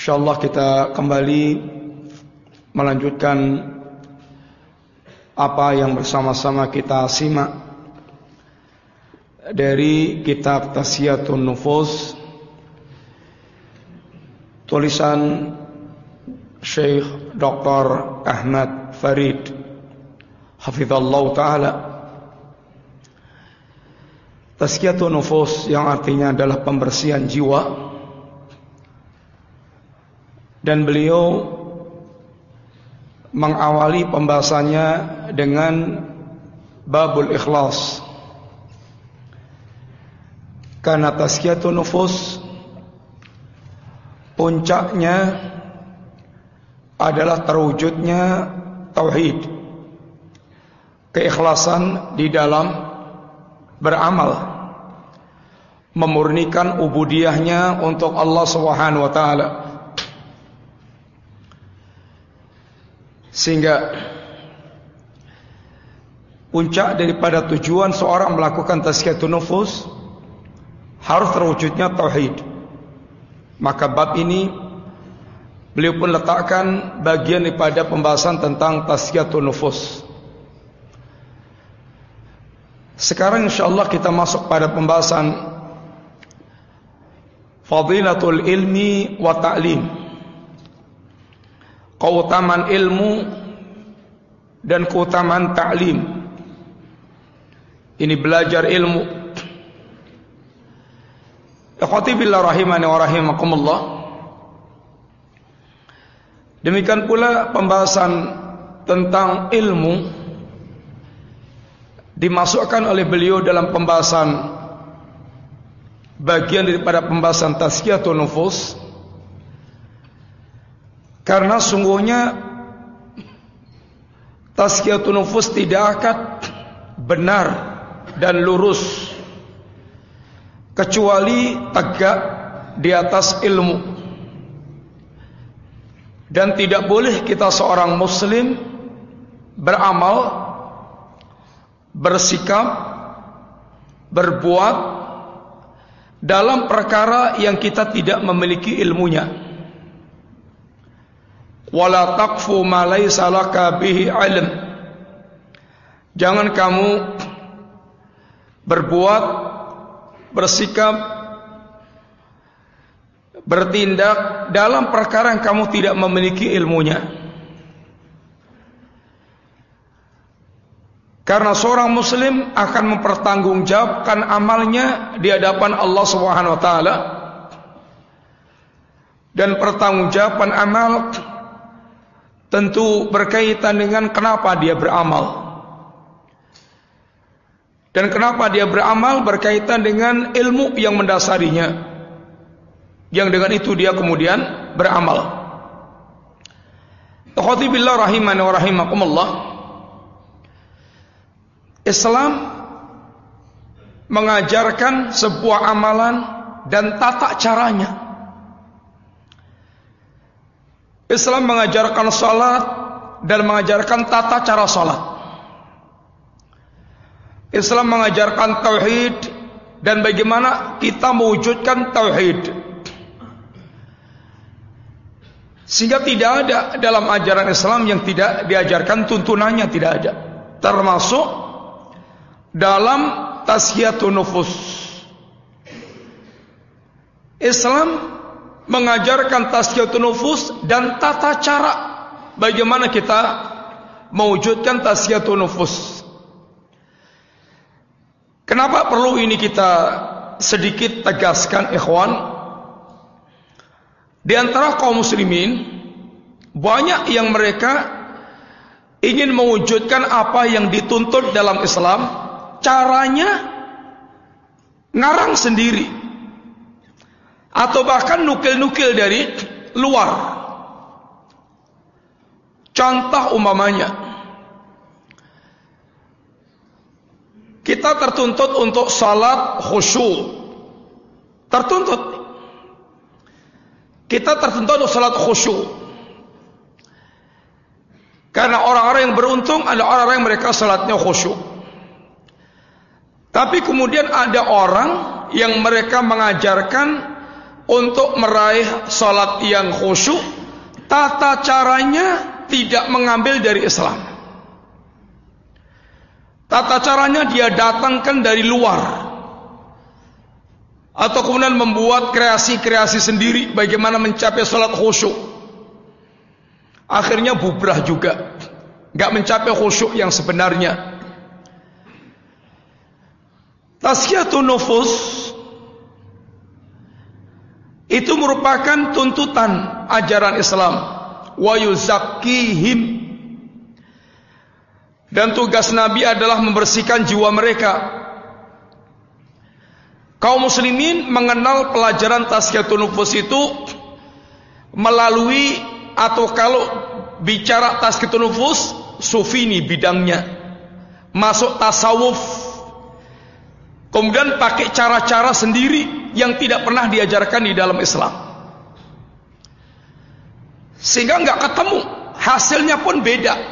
Insyaallah kita kembali melanjutkan apa yang bersama-sama kita simak dari kitab Tazkiyatun Nufus, tulisan Syekh Dr. Ahmad Farid hafizallah ta'ala. Tazkiyatun Nufus yang artinya adalah pembersihan jiwa, dan beliau mengawali pembahasannya dengan babul ikhlas. Karena tazkiyatun nufus puncaknya adalah terwujudnya tauhid, keikhlasan di dalam beramal, memurnikan ubudiyahnya untuk Allah Subhanahu wa taala. Sehingga puncak daripada tujuan seorang melakukan tazkiyatun nufus harus terwujudnya tauhid. Maka bab ini beliau pun letakkan bagian daripada pembahasan tentang tazkiyatun nufus. Sekarang insyaallah kita masuk pada pembahasan fadilatul ilmi wa ta'lim, keutamaan ilmu dan keutamaan ta'lim. Ini belajar ilmu. Ikhwati billah rahimani wa rahimakumullah. Demikian pula pembahasan tentang ilmu dimasukkan oleh beliau dalam pembahasan bagian daripada pembahasan tazkiyatun nufus. Karena sungguhnya tazkiyatun nufus tidak akan benar dan lurus kecuali tegak di atas ilmu. Dan tidak boleh kita seorang muslim beramal, bersikap, berbuat dalam perkara yang kita tidak memiliki ilmunya. Wala taqfu ma laysa laka bihi ilm. Jangan kamu berbuat, bersikap, bertindak dalam perkara yang kamu tidak memiliki ilmunya. Karena seorang muslim akan mempertanggungjawabkan amalnya di hadapan Allah Subhanahu wa taala. Dan pertanggungjawaban amal tentu berkaitan dengan kenapa dia beramal. Dan kenapa dia beramal berkaitan dengan ilmu yang mendasarinya, yang dengan itu dia kemudian beramal. Ikhwati billah rahimani wa rahimakumullah. Islam mengajarkan sebuah amalan dan tata caranya. Islam mengajarkan salat dan mengajarkan tata cara salat. Islam mengajarkan tauhid dan bagaimana kita mewujudkan tauhid. Sehingga tidak ada dalam ajaran Islam yang tidak diajarkan tuntunannya, tidak ada. Termasuk dalam tazkiyatun nufus. Islam mengajarkan tazkiyatun nufus dan tata cara bagaimana kita mewujudkan tazkiyatun nufus. Kenapa perlu ini kita sedikit tegaskan, ikhwan? Di antara kaum muslimin banyak yang mereka ingin mewujudkan apa yang dituntut dalam Islam, caranya ngarang sendiri atau bahkan nukil-nukil dari luar. Contoh umpamanya, kita tertuntut untuk salat khusyuk. Tertuntut. Kita tertuntut untuk salat khusyuk. Karena orang-orang yang beruntung adalah orang-orang yang mereka salatnya khusyuk. Tapi kemudian ada orang yang mereka mengajarkan untuk meraih salat yang khusyuk, tata caranya tidak mengambil dari Islam. Tata caranya dia datangkan dari luar, atau kemudian membuat kreasi-kreasi sendiri bagaimana mencapai salat khusyuk. Akhirnya bubrah juga, gak mencapai khusyuk yang sebenarnya. Tazkiyatun nufus itu merupakan tuntutan ajaran Islam. Wa yuzakkihim, dan tugas Nabi adalah membersihkan jiwa mereka. Kaum muslimin mengenal pelajaran tazkiyatun nufus itu melalui, atau kalau bicara tazkiyatun nufus, sufi ini bidangnya, masuk tasawuf, kemudian pakai cara-cara sendiri yang tidak pernah diajarkan di dalam Islam, sehingga nggak ketemu, hasilnya pun beda.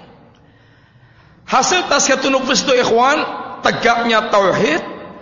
Hasil tazkiyatun nufus itu ikhwan, tegaknya tauhid,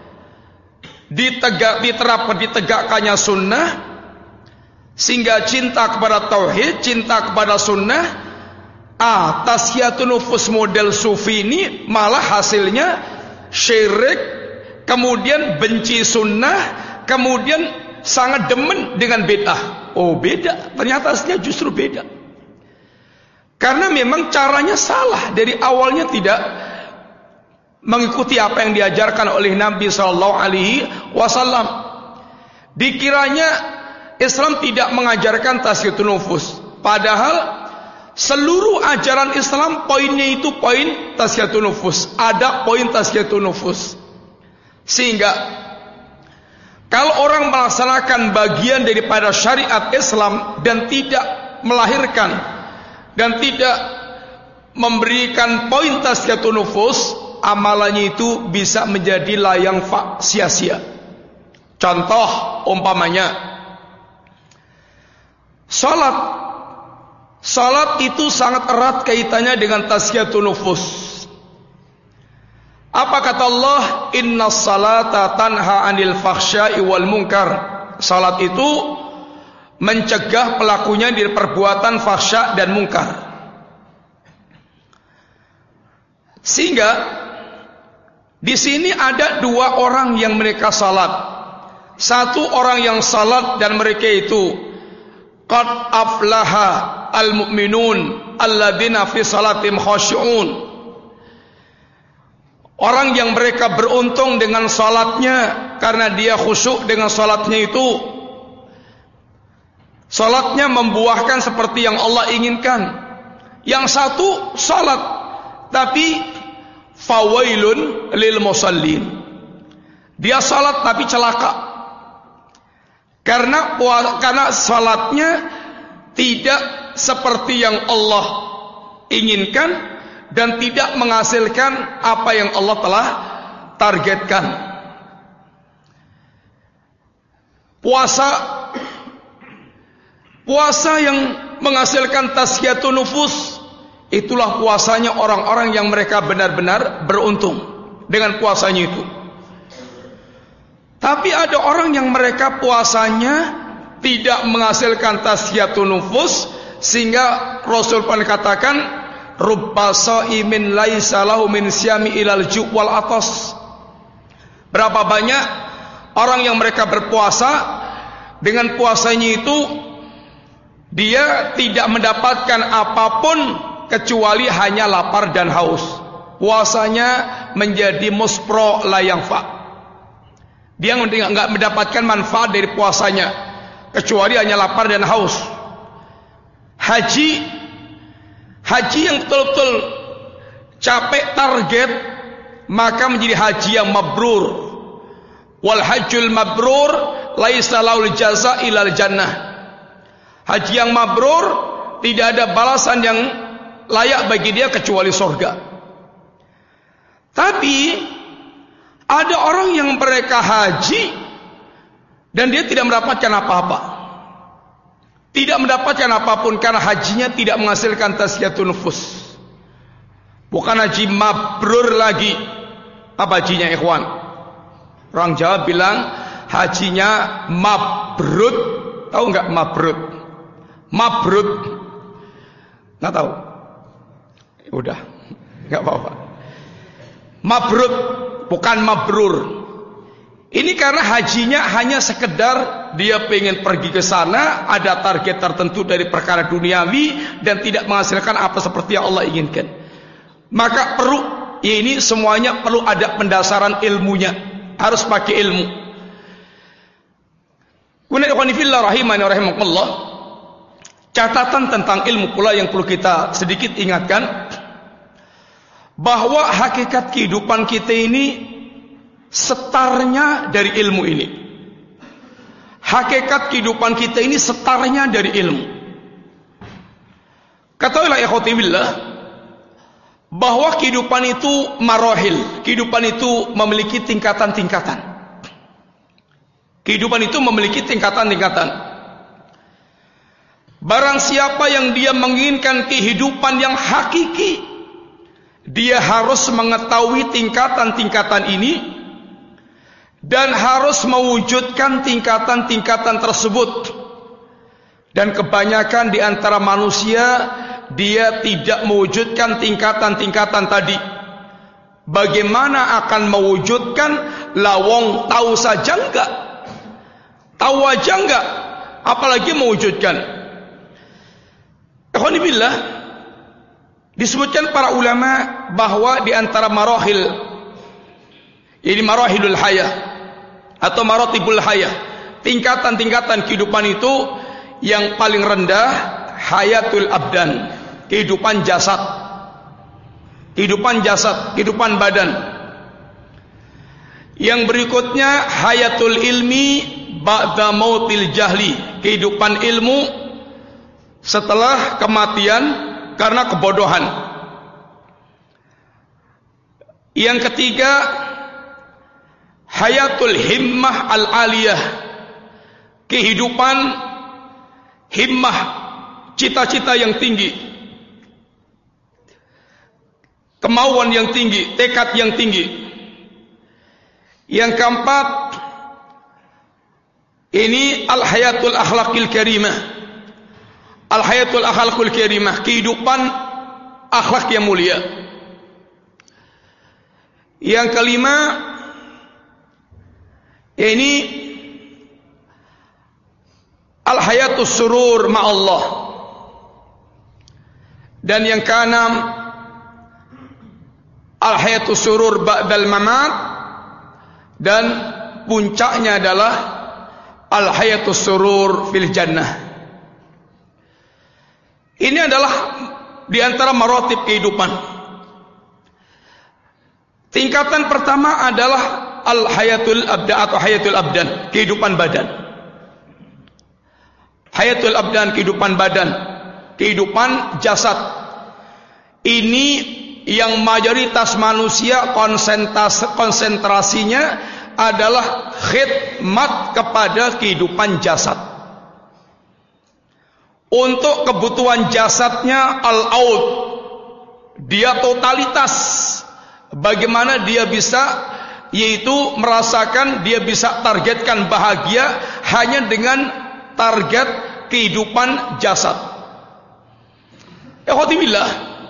ditegakkannya sunnah, sehingga cinta kepada tauhid, cinta kepada sunnah. Tazkiyatun nufus model sufi ini malah hasilnya syirik, kemudian benci sunnah, kemudian sangat demen dengan bid'ah. Oh beda, ternyata aslinya justru beda. Karena memang caranya salah, dari awalnya tidak mengikuti apa yang diajarkan oleh Nabi SAW. Dikiranya Islam tidak mengajarkan tazkiyatun nufus, padahal seluruh ajaran Islam poinnya itu poin tazkiyatun nufus. Ada poin tazkiyatun nufus, sehingga kalau orang melaksanakan bagian daripada syariat Islam dan tidak melahirkan dan tidak memberikan poin tazkiyatun nufus, amalannya itu bisa menjadi layang sia-sia. Contoh umpamanya salat itu sangat erat kaitannya dengan tazkiyatun nufus. Apa kata Allah? Innas salata tanha 'anil fahsya'i wal munkar. Salat itu mencegah pelakunya dari perbuatan fahsya dan mungkar. Sehingga di sini ada dua orang yang mereka salat. Satu orang yang salat dan mereka itu qad aflaha al-mu'minun alladzina fi salatihim khashi'un. Orang yang mereka beruntung dengan salatnya, karena dia khusyuk dengan salatnya itu. Salatnya membuahkan seperti yang Allah inginkan. Yang satu salat, tapi fawailun lil musallin. Dia salat tapi celaka. Karena salatnya tidak seperti yang Allah inginkan dan tidak menghasilkan apa yang Allah telah targetkan. Puasa yang menghasilkan tazkiyatun nufus, itulah puasanya orang-orang yang mereka benar-benar beruntung dengan puasanya itu. Tapi ada orang yang mereka puasanya tidak menghasilkan tazkiyatun nufus, sehingga Rasul pun katakan rubba shaimin laisa lahu min syami ilal ju' wal atas. Berapa banyak orang yang mereka berpuasa, dengan puasanya itu dia tidak mendapatkan apapun kecuali hanya lapar dan haus. Puasanya menjadi muspro la yanfa. Dia enggak mendapatkan manfaat dari puasanya kecuali hanya lapar dan haus. Haji yang betul-betul capek target, maka menjadi haji yang mabrur. Wal hajjul mabrur laisa lahul jaza ilal jannah. Haji yang mabrur tidak ada balasan yang layak bagi dia kecuali surga. Tapi ada orang yang mereka haji dan dia tidak mendapatkan apa-apa, tidak mendapatkan apapun karena hajinya tidak menghasilkan tazkiyatun nufus. Bukan haji mabrur lagi. Apa hajinya ikhwan? Orang Jawa bilang hajinya mabrur. Tahu nggak mabrur? Mabrur. Nggak tahu? Udah, nggak apa-apa. Mabrur, bukan mabrur. Ini karena hajinya hanya sekedar dia pengen pergi ke sana, ada target tertentu dari perkara duniawi dan tidak menghasilkan apa seperti yang Allah inginkan. Maka perlu, ya ini semuanya perlu ada pendasaran ilmunya, harus pakai ilmu. Catatan tentang ilmu pula yang perlu kita sedikit ingatkan, bahwa hakikat kehidupan kita ini setarnya dari ilmu ini. Hakikat kehidupan kita ini setarnya dari ilmu. Katakanlah ikhwati billah, bahwa kehidupan itu marahil, kehidupan itu memiliki tingkatan-tingkatan. Kehidupan itu memiliki tingkatan-tingkatan. Barang siapa yang dia menginginkan kehidupan yang hakiki, dia harus mengetahui tingkatan-tingkatan ini dan harus mewujudkan tingkatan-tingkatan tersebut. Dan kebanyakan di antara manusia, dia tidak mewujudkan tingkatan-tingkatan tadi. Bagaimana akan mewujudkan? Lawong tahu saja enggak, tahu aja enggak, apalagi mewujudkan. Alhamdulillah, disebutkan para ulama bahwa di antara marahil, ini marahilul hayah atau maratibul hayah, tingkatan-tingkatan kehidupan itu yang paling rendah hayatul abdan, kehidupan jasad. Kehidupan jasad, kehidupan badan. Yang berikutnya hayatul ilmi ba'da mautil jahli, kehidupan ilmu setelah kematian karena kebodohan. Yang ketiga hayatul himmah al-aliyah, kehidupan himmah, cita-cita yang tinggi, kemauan yang tinggi, tekad yang tinggi. Yang keempat ini al-hayatul akhlaqil karimah, al-hayatul akhlaqul karimah, kehidupan akhlak yang mulia. Yang kelima ini al-hayatus surur ma'allah. Dan yang keenam al-hayatus surur ba'dal mamat. Dan puncaknya adalah al-hayatus surur fil jannah. Ini adalah di antara maratib kehidupan. Tingkatan pertama adalah al-hayatul abdan atau hayatul abdan, kehidupan badan. Hayatul abdan, kehidupan badan, kehidupan jasad. Ini yang mayoritas manusia konsentrasinya adalah khidmat kepada kehidupan jasad. Untuk kebutuhan jasadnya al-aud, dia totalitas. Bagaimana dia bisa, yaitu merasakan, dia bisa targetkan bahagia hanya dengan target kehidupan jasad. Alhamdulillah,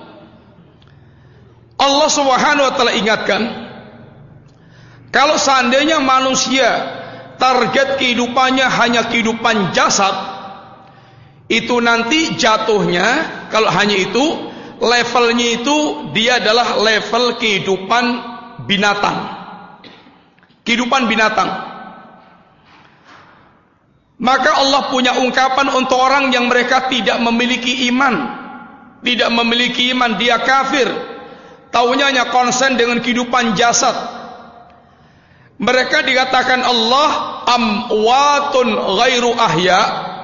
Allah Subhanahu wa taala ingatkan, kalau seandainya manusia target kehidupannya hanya kehidupan jasad, itu nanti jatuhnya, kalau hanya itu, levelnya itu dia adalah level kehidupan binatang. Kehidupan binatang. Maka Allah punya ungkapan untuk orang yang mereka tidak memiliki iman. Tidak memiliki iman, dia kafir. Taunya hanya konsen dengan kehidupan jasad. Mereka dikatakan Allah amwatun ghairu ahya.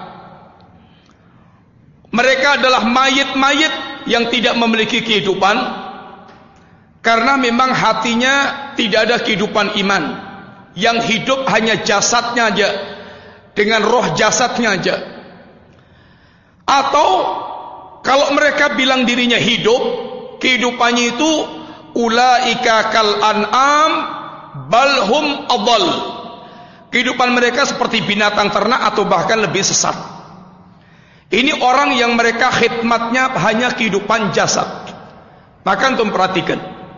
Mereka adalah mayit-mayit yang tidak memiliki kehidupan, karena memang hatinya tidak ada kehidupan iman. Yang hidup hanya jasadnya aja, dengan roh jasadnya aja. Atau kalau mereka bilang dirinya hidup, kehidupannya itu ulaika kal an'am balhum adall. Kehidupan mereka seperti binatang ternak atau bahkan lebih sesat. Ini orang yang mereka khidmatnya hanya kehidupan jasad. Maka antum perhatikan,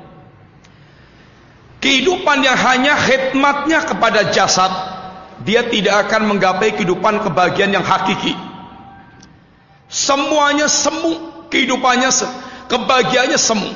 kehidupan yang hanya khidmatnya kepada jasad, dia tidak akan menggapai kehidupan kebahagiaan yang hakiki. Semuanya semu, kehidupannya kebahagiaannya semu.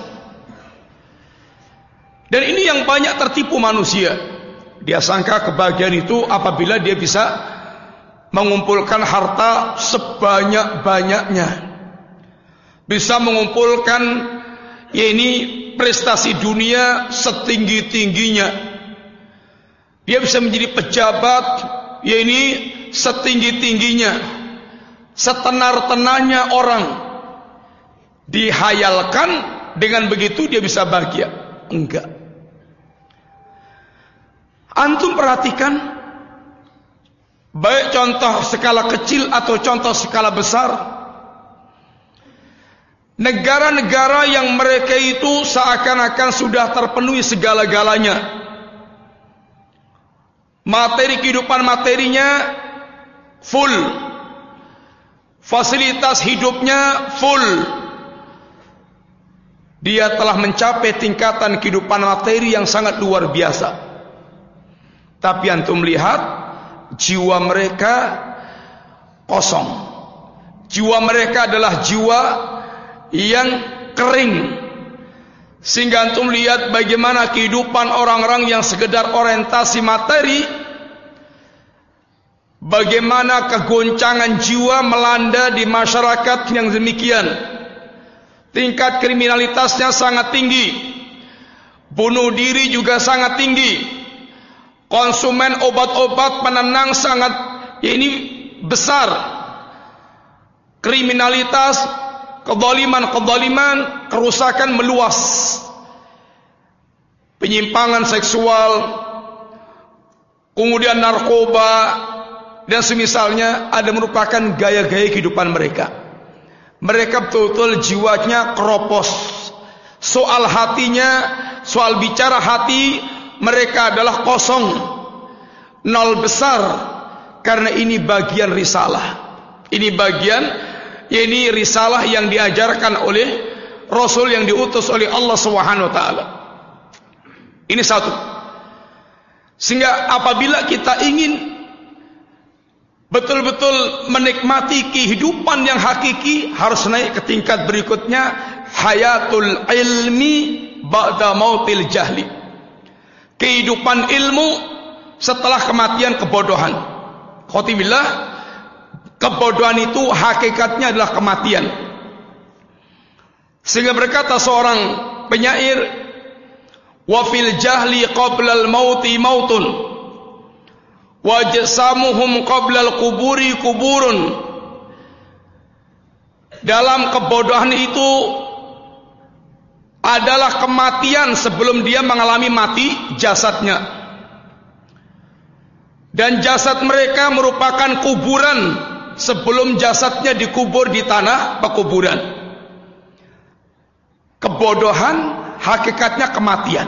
Dan ini yang banyak tertipu manusia. Dia sangka kebahagiaan itu apabila dia bisa mengumpulkan harta sebanyak-banyaknya, bisa mengumpulkan prestasi dunia setinggi-tingginya, dia bisa menjadi pejabat setinggi-tingginya, setenar-tenarnya orang. Dihayalkan dengan begitu dia bisa bahagia. Enggak. Antum perhatikan, baik contoh skala kecil atau contoh skala besar, negara-negara yang mereka itu seakan-akan sudah terpenuhi segala-galanya. Materi kehidupan materinya full, fasilitas hidupnya full. Dia telah mencapai tingkatan kehidupan materi yang sangat luar biasa. Tapi antum lihat, jiwa mereka kosong. Jiwa mereka adalah jiwa yang kering. Sehingga antum lihat bagaimana kehidupan orang-orang yang sekedar orientasi materi, bagaimana kegoncangan jiwa melanda di masyarakat yang demikian. Tingkat kriminalitasnya sangat tinggi, bunuh diri juga sangat tinggi, konsumen obat-obat penenang sangat besar, kriminalitas, kezaliman, kerusakan meluas, penyimpangan seksual, kemudian narkoba dan semisalnya ada merupakan gaya-gaya kehidupan mereka. Mereka betul-betul jiwanya keropos. Soal hatinya, soal bicara hati, mereka adalah kosong, nol besar. Karena ini bagian risalah. Ini bagian, risalah yang diajarkan oleh Rasul yang diutus oleh Allah Subhanahu wa taala. Ini satu. Sehingga apabila kita ingin betul-betul menikmati kehidupan yang hakiki, harus naik ke tingkat berikutnya, hayatul ilmi ba'da mautil jahli. Kehidupan ilmu setelah kematian kebodohan. Khotibillah, kebodohan itu hakikatnya adalah kematian. Sehingga berkata seorang penyair, wa fil jahli qablal mauti mautun, wajsamuhum qablal kuburi kuburun. Dalam kebodohan itu adalah kematian sebelum dia mengalami mati jasadnya, dan jasad mereka merupakan kuburan sebelum jasadnya dikubur di tanah pekuburan. Kebodohan hakikatnya kematian.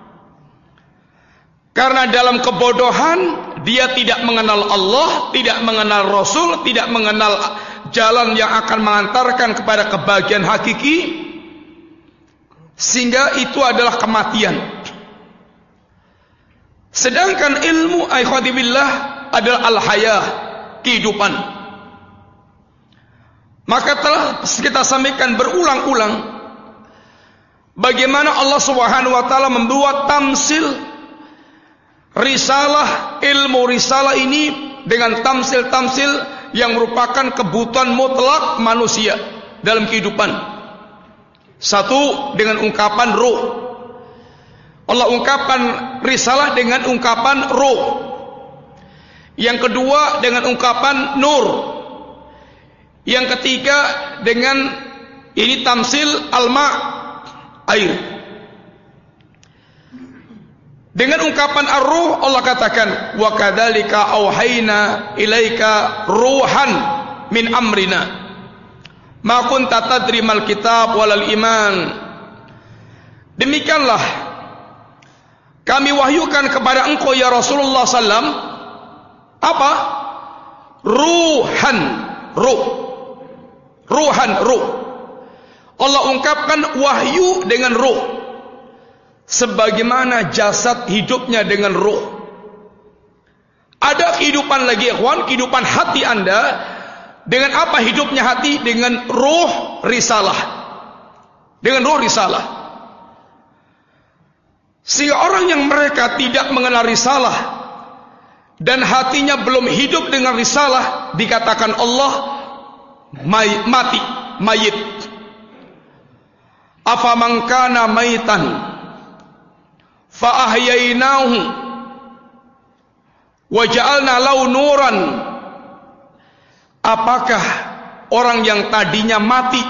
Karena dalam kebodohan dia tidak mengenal Allah, tidak mengenal Rasul, tidak mengenal jalan yang akan mengantarkan kepada kebahagiaan hakiki, sehingga itu adalah kematian. Sedangkan ilmu ikhwatibillah adalah al-hayah, kehidupan. Maka telah kita sampaikan berulang-ulang bagaimana Allah Subhanahu wa taala membuat tamsil risalah, ilmu risalah ini dengan tamsil-tamsil yang merupakan kebutuhan mutlak manusia dalam kehidupan. Satu, dengan ungkapan ruh. Allah ungkapkan risalah dengan ungkapan ruh. Yang kedua dengan ungkapan nur. Yang ketiga dengan tamsil alma, air. Dengan ungkapan ar-ruh Allah katakan, wa kadzalika auhayna ilaika ruhan min amrina ma kunta tadri mal kitab walal iman. Demikianlah kami wahyukan kepada engkau ya Rasulullah sallam Apa? Ruhan, ruh. Ruhan, ruh. Allah ungkapkan wahyu dengan ruh. Sebagaimana jasad hidupnya dengan ruh. Ada kehidupan lagi, ikhwan, kehidupan hati Anda. Dengan apa hidupnya hati? Dengan ruh risalah. Dengan ruh risalah. Sehingga orang yang mereka tidak mengenal risalah dan hatinya belum hidup dengan risalah, dikatakan Allah mati, mayit. Afaman kana maitan fa ahyainahu wa ja'alna lahu nuran. Apakah orang yang tadinya mati,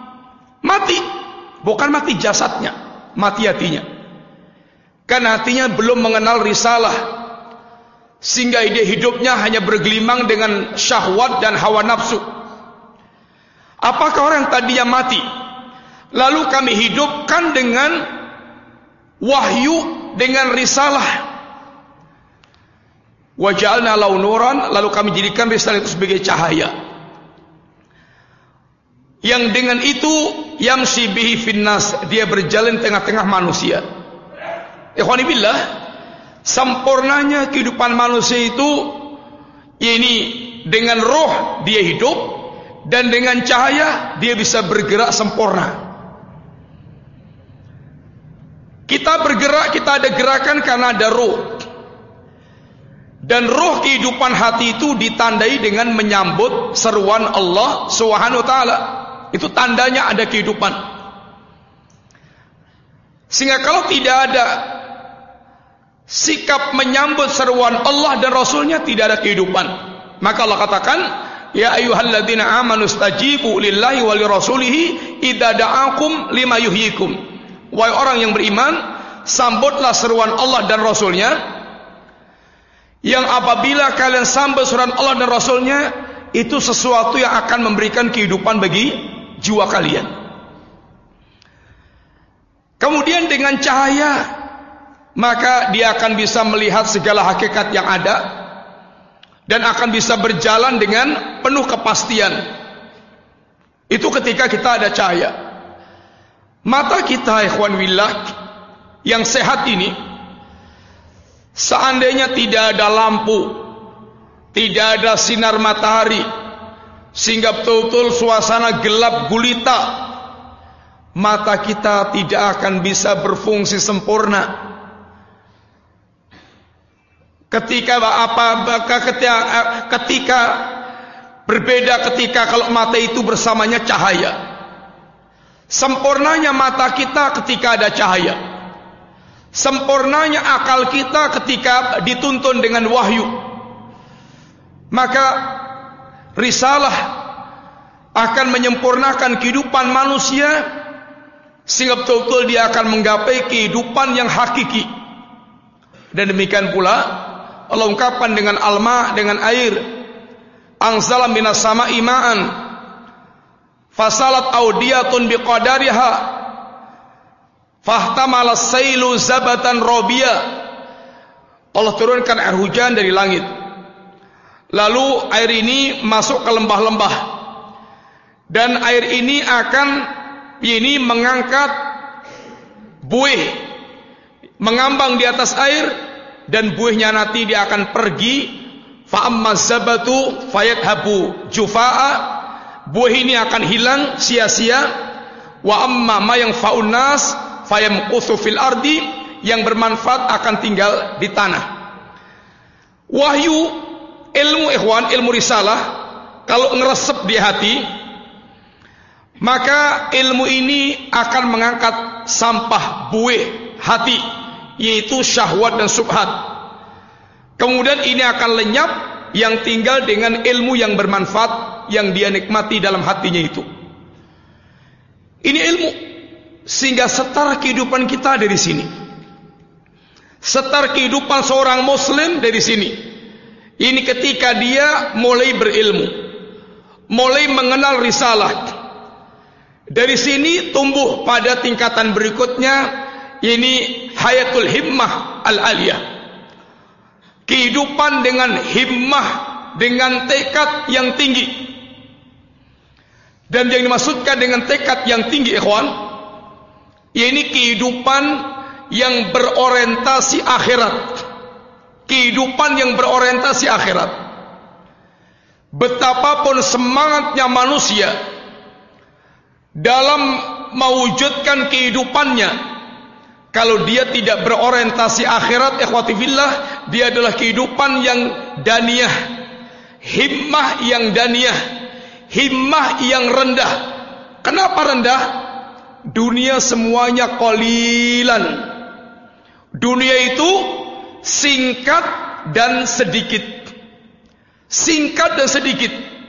bukan mati jasadnya, mati hatinya, karena hatinya belum mengenal risalah, sehingga ide hidupnya hanya bergelimang dengan syahwat dan hawa nafsu. Apakah orang yang tadinya mati lalu kami hidupkan dengan wahyu, dengan risalah? Wa ja'alna lahu nuran, lalu kami jadikan risalah itu sebagai cahaya, yang dengan itu yamshi bihi finnas, dia berjalan tengah-tengah manusia. Ikhwani billah, sempurnanya kehidupan manusia itu ini dengan roh dia hidup, dan dengan cahaya dia bisa bergerak sempurna. Kita bergerak, kita ada gerakan karena ada roh. Dan roh kehidupan hati itu ditandai dengan menyambut seruan Allah Subhanahu wa taala. Itu tandanya ada kehidupan. Sehingga kalau tidak ada sikap menyambut seruan Allah dan Rasulnya, tidak ada kehidupan. Maka Allah katakan, ya ayyuhalladzina amanu stajibu lillahi wa lirasulihi idza da'akum lima yuhyikum. Wahai orang yang beriman, sambutlah seruan Allah dan Rasulnya, yang apabila kalian sambut seruan Allah dan Rasulnya, itu sesuatu yang akan memberikan kehidupan bagi jiwa kalian. Kemudian dengan cahaya, maka dia akan bisa melihat segala hakikat yang ada, dan akan bisa berjalan dengan penuh kepastian. Itu ketika kita ada cahaya. Mata kita, ikhwan billah, yang sehat ini, seandainya tidak ada lampu, tidak ada sinar matahari, sehingga betul-betul suasana gelap gulita, mata kita tidak akan bisa berfungsi sempurna. Ketika berbeda ketika kalau mata itu bersamanya cahaya. Sempurnanya mata kita ketika ada cahaya. Sempurnanya akal kita ketika dituntun dengan wahyu. Maka risalah akan menyempurnakan kehidupan manusia, sehingga betul-betul dia akan menggapai kehidupan yang hakiki. Dan demikian pula Allah ungkapkan dengan alma, dengan air, anzala minas sama'i ma'an fasalat audiyatun biqadariha fahtamala sailu zabatan robia. Allah turunkan air hujan dari langit, lalu air ini masuk ke lembah-lembah, dan air ini akan mengangkat buih, mengambang di atas air, dan buihnya nanti dia akan pergi. Fa amma zabatu fayadhabu jufaa, buah ini akan hilang sia-sia. Wa amma ma yang faunas fayamquthu fil ardi, yang bermanfaat akan tinggal di tanah. Wahyu, ilmu ikhwan, ilmu risalah, kalau ngeresep di hati, maka ilmu ini akan mengangkat sampah buih hati, yaitu syahwat dan subhat. Kemudian ini akan lenyap, yang tinggal dengan ilmu yang bermanfaat yang dia nikmati dalam hatinya itu. Ini ilmu, sehingga setar kehidupan kita dari sini. Setar kehidupan seorang muslim dari sini. Ini ketika dia mulai berilmu, mulai mengenal risalah. Dari sini tumbuh pada tingkatan berikutnya, ini hayatul himmah al-aliyah. kehidupan dengan himmah, dengan tekad yang tinggi. Dan yang dimaksudkan dengan tekad yang tinggi, ikhwan, ini kehidupan yang berorientasi akhirat. Kehidupan yang berorientasi akhirat. Betapapun semangatnya manusia dalam mewujudkan kehidupannya, kalau dia tidak berorientasi akhirat, ikhwati fillah, dia adalah kehidupan yang daniyah, himmah yang daniyah, himmah yang rendah. Kenapa rendah? Dunia semuanya qalilan. Dunia itu singkat dan sedikit. Singkat dan sedikit.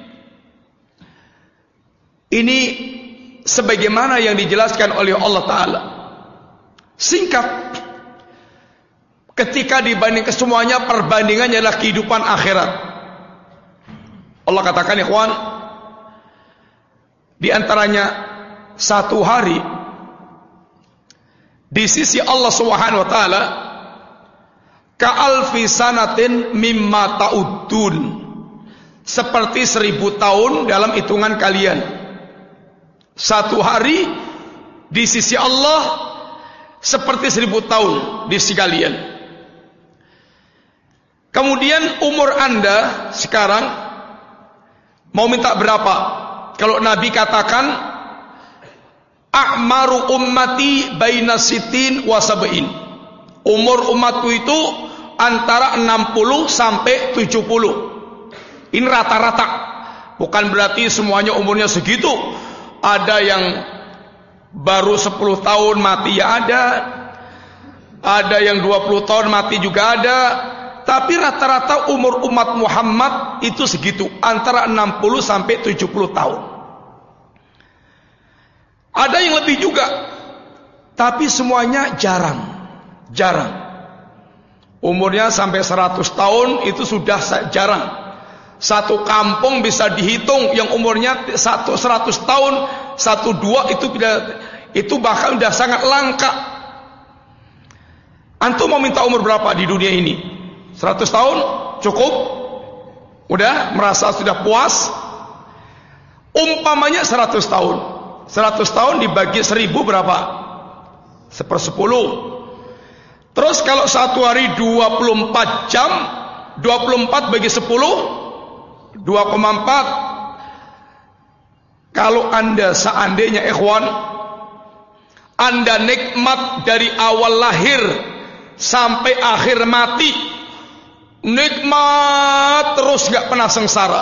Ini sebagaimana yang dijelaskan oleh Allah Ta'ala. Singkat. Ketika dibanding kesemuanya, perbandingannya adalah kehidupan akhirat. Allah katakan, ikhwan, di antaranya satu hari di sisi Allah Subhanahu wa taala ka'alfi sanatin mimma ta'uddun, seperti 1000 tahun dalam hitungan kalian. Satu hari di sisi Allah seperti 1000 tahun di sisi kalian. Kemudian umur Anda sekarang mau minta berapa? Kalau Nabi katakan a'maru ummati baina sitin wa sab'in, umur umatku itu antara 60 sampai 70. Ini rata-rata, bukan berarti semuanya umurnya segitu. Ada yang baru 10 tahun mati ya ada yang 20 tahun mati juga ada. Tapi rata-rata umur umat Muhammad itu segitu, antara 60 sampai 70 tahun. Ada yang lebih juga, tapi semuanya jarang. Umurnya sampai 100 tahun itu sudah jarang. Satu kampung bisa dihitung yang umurnya 100 tahun, 1-2 itu bahkan sudah sangat langka. Antum mau minta umur berapa di dunia ini? 100 tahun cukup? Udah merasa sudah puas? Umpamanya 100 tahun. 100 tahun dibagi 1000 berapa? 1/10. Terus kalau satu hari 24 jam, 24 bagi 10, 2,4. Kalau Anda seandainya, ikhwan, Anda nikmat dari awal lahir sampai akhir mati, nikmat terus, gak pernah sengsara,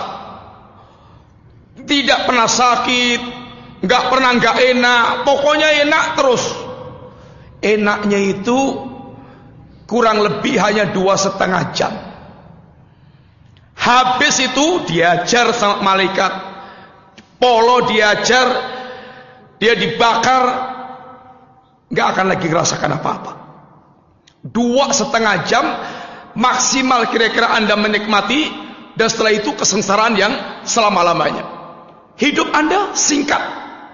tidak pernah sakit, gak pernah gak enak, pokoknya enak terus. Enaknya itu kurang lebih hanya 2,5 jam. Habis itu diajar sama malaikat, polo diajar, dia dibakar, gak akan lagi merasakan apa-apa. 2,5 jam maksimal kira-kira Anda menikmati, dan setelah itu kesengsaraan yang selama-lamanya. Hidup Anda singkat.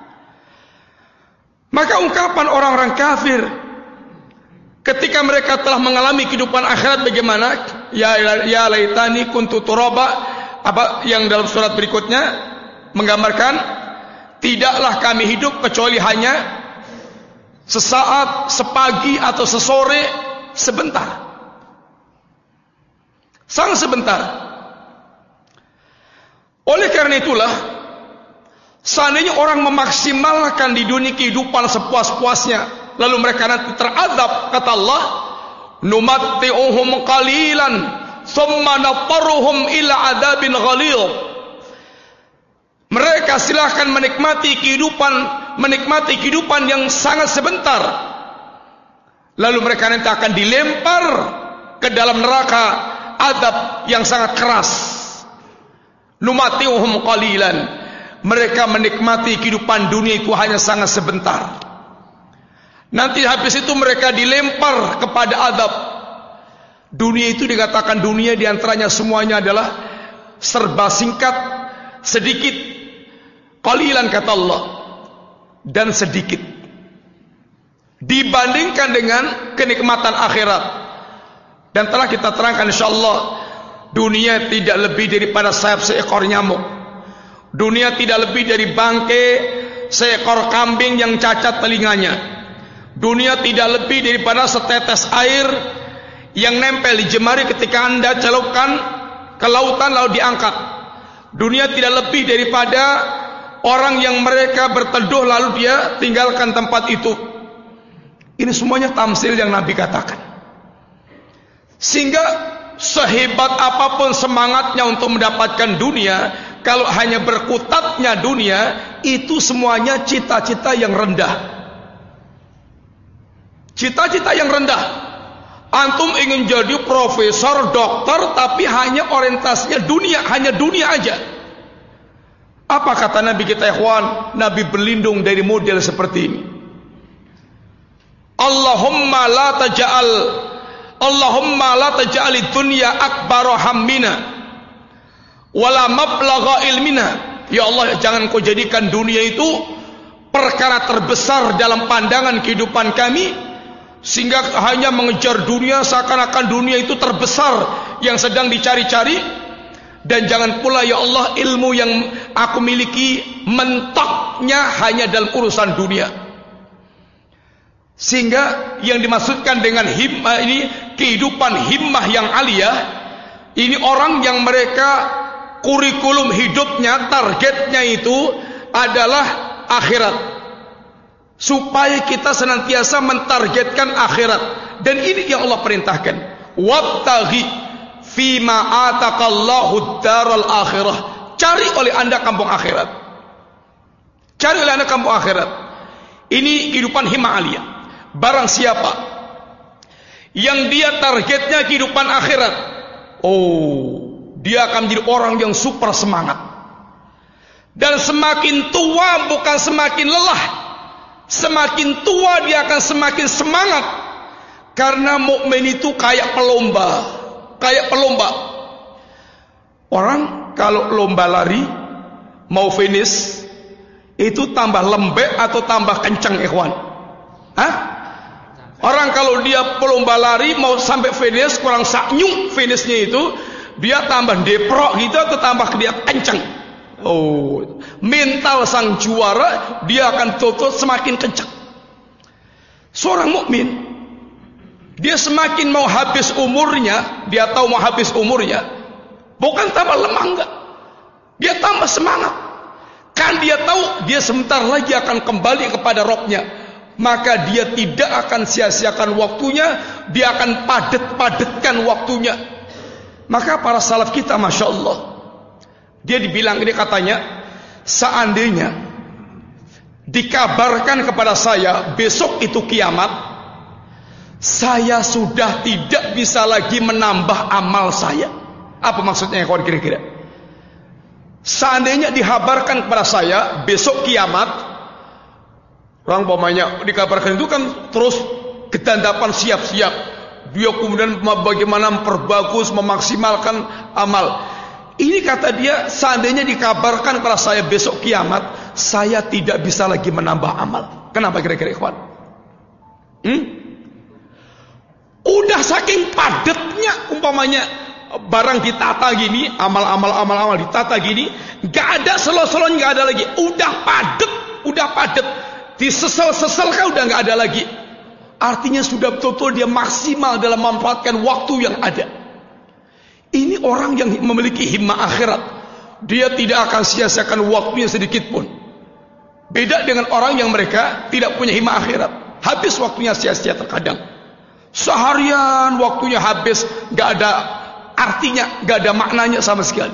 Maka ungkapan orang-orang kafir ketika mereka telah mengalami kehidupan akhirat bagaimana? Ya laitani kuntu turaba, apa yang dalam surat berikutnya menggambarkan, tidaklah kami hidup kecuali hanya sesaat, sepagi atau sesore, sebentar. Sangat sebentar. Oleh karena itulah, seandainya orang memaksimalkan di dunia kehidupan sepuas-puasnya, lalu mereka nanti terazab, kata Allah, numatti'uhum qalilan thumma nattaruhum ila adabin ghalil. Mereka silahkan menikmati kehidupan yang sangat sebentar, lalu mereka nanti akan dilempar ke dalam neraka adab yang sangat keras. Numatti'uhum qalilan, mereka menikmati kehidupan dunia itu hanya sangat sebentar. Nanti habis itu mereka dilempar kepada adab. Dunia itu dikatakan dunia diantaranya semuanya adalah serba singkat, sedikit. Qalilan kata Allah, dan sedikit dibandingkan dengan kenikmatan akhirat. Dan telah kita terangkan insyaallah, dunia tidak lebih daripada sayap seekor nyamuk. Dunia tidak lebih dari bangkai seekor kambing yang cacat telinganya. Dunia tidak lebih daripada setetes air yang nempel di jemari ketika Anda celupkan ke lautan lalu diangkat. Dunia tidak lebih daripada orang yang mereka berteduh lalu dia tinggalkan tempat itu. Ini semuanya tamsil yang Nabi katakan. Sehingga sehebat apapun semangatnya untuk mendapatkan dunia, kalau hanya berkutatnya dunia, itu semuanya cita-cita yang rendah. Cita-cita yang rendah. Antum ingin jadi profesor, dokter, tapi hanya orientasinya dunia, hanya dunia aja. Apa kata Nabi kita, ikhwan? Nabi berlindung dari model seperti ini. Allahumma la taj'alid dunya akbara hammina wala mablagha ilmina. Ya Allah, jangan kau jadikan dunia itu perkara terbesar dalam pandangan kehidupan kami, sehingga hanya mengejar dunia seakan-akan dunia itu terbesar yang sedang dicari-cari. Dan jangan pula ya Allah ilmu yang aku miliki mentoknya hanya dalam urusan dunia. Sehingga yang dimaksudkan dengan himmah ini, kehidupan himmah yang aliyah, ini orang yang mereka kurikulum hidupnya, targetnya itu adalah akhirat. Supaya kita senantiasa mentargetkan akhirat. Dan ini yang Allah perintahkan. Wabtaghi fima ataqallahu daral akhirah. Cari oleh Anda kampung akhirat. Cari oleh Anda kampung akhirat. Ini kehidupan himmah aliyah. Barang siapa yang dia targetnya kehidupan akhirat, dia akan menjadi orang yang super semangat. Dan semakin tua bukan semakin lelah, semakin tua dia akan semakin semangat. Karena mukmin itu kayak pelomba. Kayak pelomba. Orang kalau lomba lari mau finish itu tambah lembek atau tambah kencang, ikhwan? Hah? Orang kalau dia pelomba lari mau sampai finish kurang saknyung finishnya itu, dia tambah deprok gitu atau tambah dia kencang. Mental sang juara dia akan tutup semakin kencang. Seorang mukmin dia semakin mau habis umurnya, dia tahu mau habis umurnya, bukan tambah lemah, enggak. Dia tambah semangat. Kan dia tahu dia sebentar lagi akan kembali kepada Rabbnya. Maka dia tidak akan sia-siakan waktunya, dia akan padat-padatkan waktunya. Maka para salaf kita, Masya Allah, dia dibilang ini katanya, seandainya dikabarkan kepada saya besok itu kiamat, saya sudah tidak bisa lagi menambah amal saya. Apa maksudnya kawan kira-kira? Seandainya dikabarkan kepada saya besok kiamat, orang umpamanya dikabarkan itu kan terus kedandapan siap-siap. Dia kemudian bagaimana memperbagus, memaksimalkan amal. Ini kata dia, seandainya dikabarkan kepada saya besok kiamat, saya tidak bisa lagi menambah amal. Kenapa kira-kira ikhwan? Udah saking padatnya umpamanya barang ditata gini, amal ditata gini, gak ada selo-selo, gak ada lagi. Udah padat. Disesel-sesel kan udah gak ada lagi. Artinya sudah betul-betul dia maksimal dalam memanfaatkan waktu yang ada. Ini orang yang memiliki himmah akhirat. Dia tidak akan sia-siakan waktunya sedikit pun. Beda dengan orang yang mereka tidak punya himmah akhirat. Habis waktunya sia-sia terkadang. Seharian waktunya habis, gak ada artinya, gak ada maknanya sama sekali.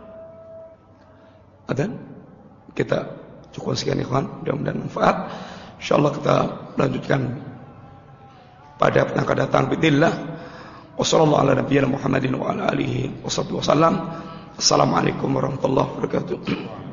Ada? Kita cukup sekian ikhwan, mudah-mudahan manfaat. Insyaallah kita lanjutkan pada petang akan datang bismillah. Wassallallahu ala nabiyina Muhammadin wa ala alihi wasallam. Assalamualaikum warahmatullahi wabarakatuh.